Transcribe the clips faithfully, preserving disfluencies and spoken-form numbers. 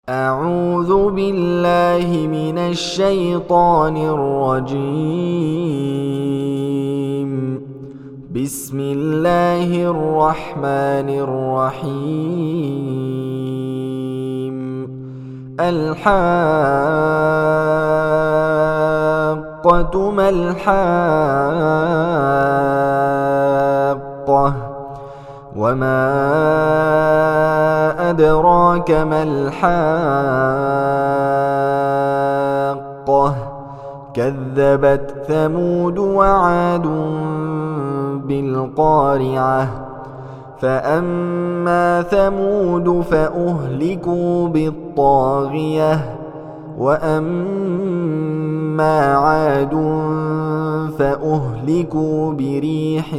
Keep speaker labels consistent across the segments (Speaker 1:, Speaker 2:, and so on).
Speaker 1: أعوذ بالله من الشيطان الرجيم. بسم الله الرحمن الرحيم. الحاقة ما الحاقة وما أدراك ما الحاقة كذبت ثمود وعاد بالقارعة فأما ثمود فأهلكوا بالطاغية وأما عاد فأهلكوا بريح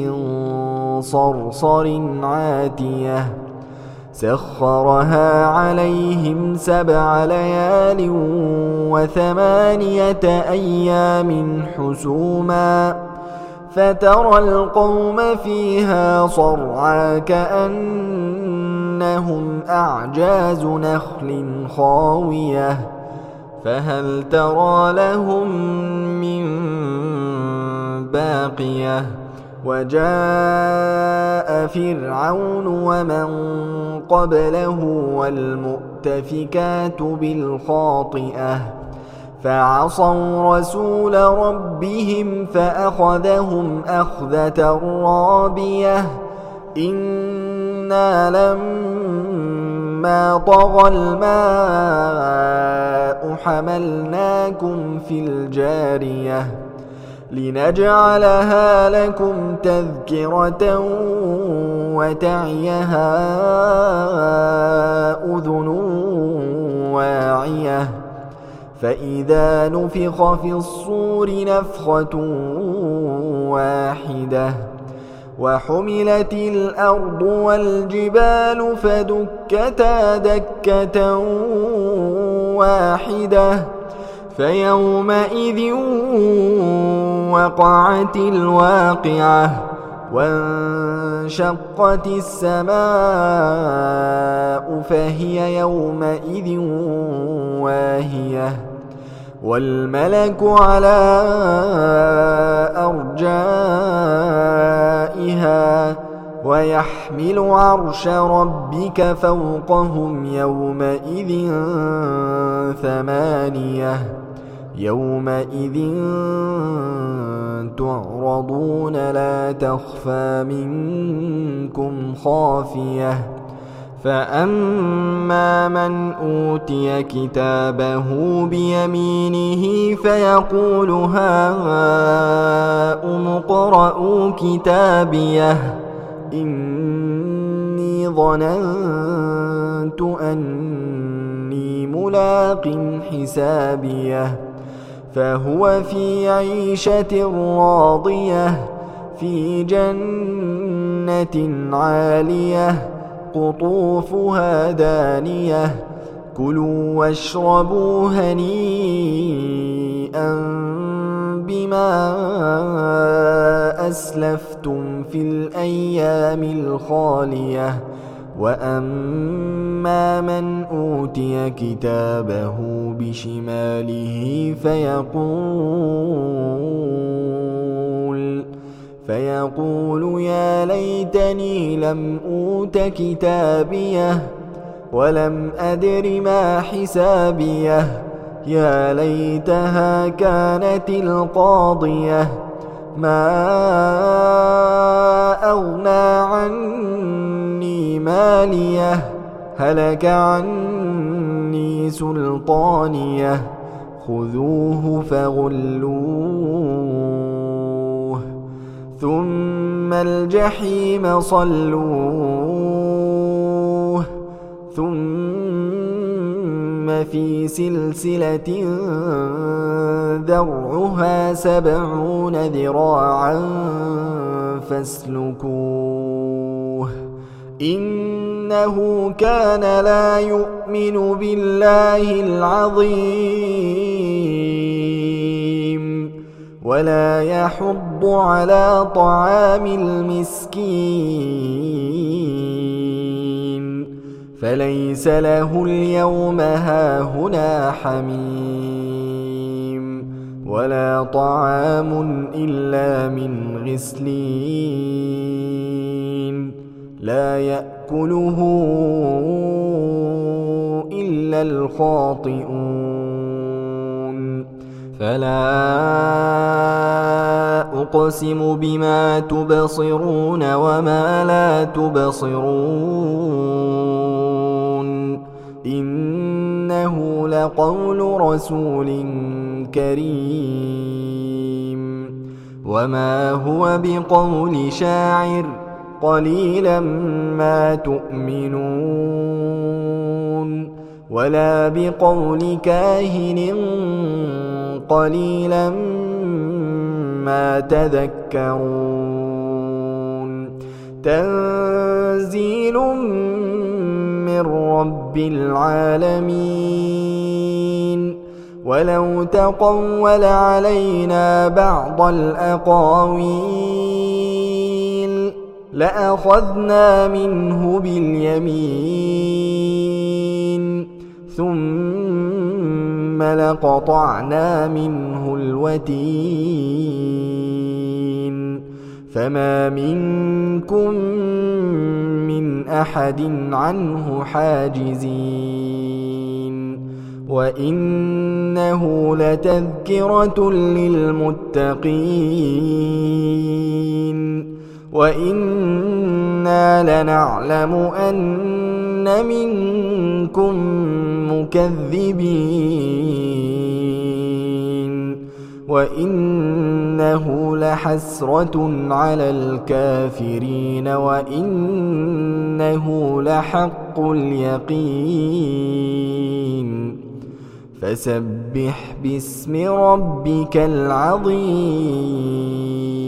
Speaker 1: صرصر عاتية سخرها عليهم سبع ليال وثمانية أيام حسوما فترى القوم فيها صرعى كأنهم أعجاز نخل خاوية فهل ترى لهم من باقية وجاء فرعون ومن قبله والمؤتفكات بالخاطئة فعصوا رسول ربهم فأخذهم أخذة رابية إنا لما طغى الماء حملناكم في الجارية لنجعلها لكم تذكرة وتعيها أذن واعية فإذا نفخ في الصور نفخة واحدة وحملت الأرض والجبال فدكتا دكة واحدة فيومئذ وقعت الواقعة وانشقت السماء فهي يومئذ واهية والملك على أرجائها ويحمل عرش ربك فوقهم يومئذ ثمانية يومئذ تعرضون لا تخفى منكم خافية فأما من أوتي كتابه بيمينه فيقول هاؤم اقرءوا كتابيه إني ظننت أني ملاق حسابيه فهو في عيشة راضية في جنة عالية قطوفها دانية كلوا واشربوا هنيئا بما أسلفتم في الأيام الخالية وأما من أوتي كتابه بشماله فيقول فيقول يا ليتني لم أوت كتابيه ولم أدر ما حسابيه يا ليتها كانت القاضية ما أغنى عني ماليه هلك عني سلطانيه خذوه فغلوه ثم الجحيم صلوه ثم في سلسلة ذرعها سبعون ذراعا فاسلكوه إنه كان لا يؤمن بالله العظيم ولا يحض على طعام المسكين فليس له اليوم هاهنا حميم ولا طعام إلا من غسلين لا يأكله إلا الخاطئون فلا أقسم بما تبصرون وما لا تبصرون إنه لقول رسول كريم وما هو بقول شاعر قليلا ما تؤمنون ولا بقول كاهن قليلا ما تذكرون تنزيل من رب العالمين ولو تقول علينا بعض الأقاويل لأخذنا منه باليمين ثم لقطعنا منه الوتين فما منكم من أحد عنه حاجزين وإنه لتذكرة للمتقين وإنا لنعلم أن منكم مكذبين وإنه لحسرة على الكافرين وإنه لحق اليقين فسبح باسم ربك العظيم.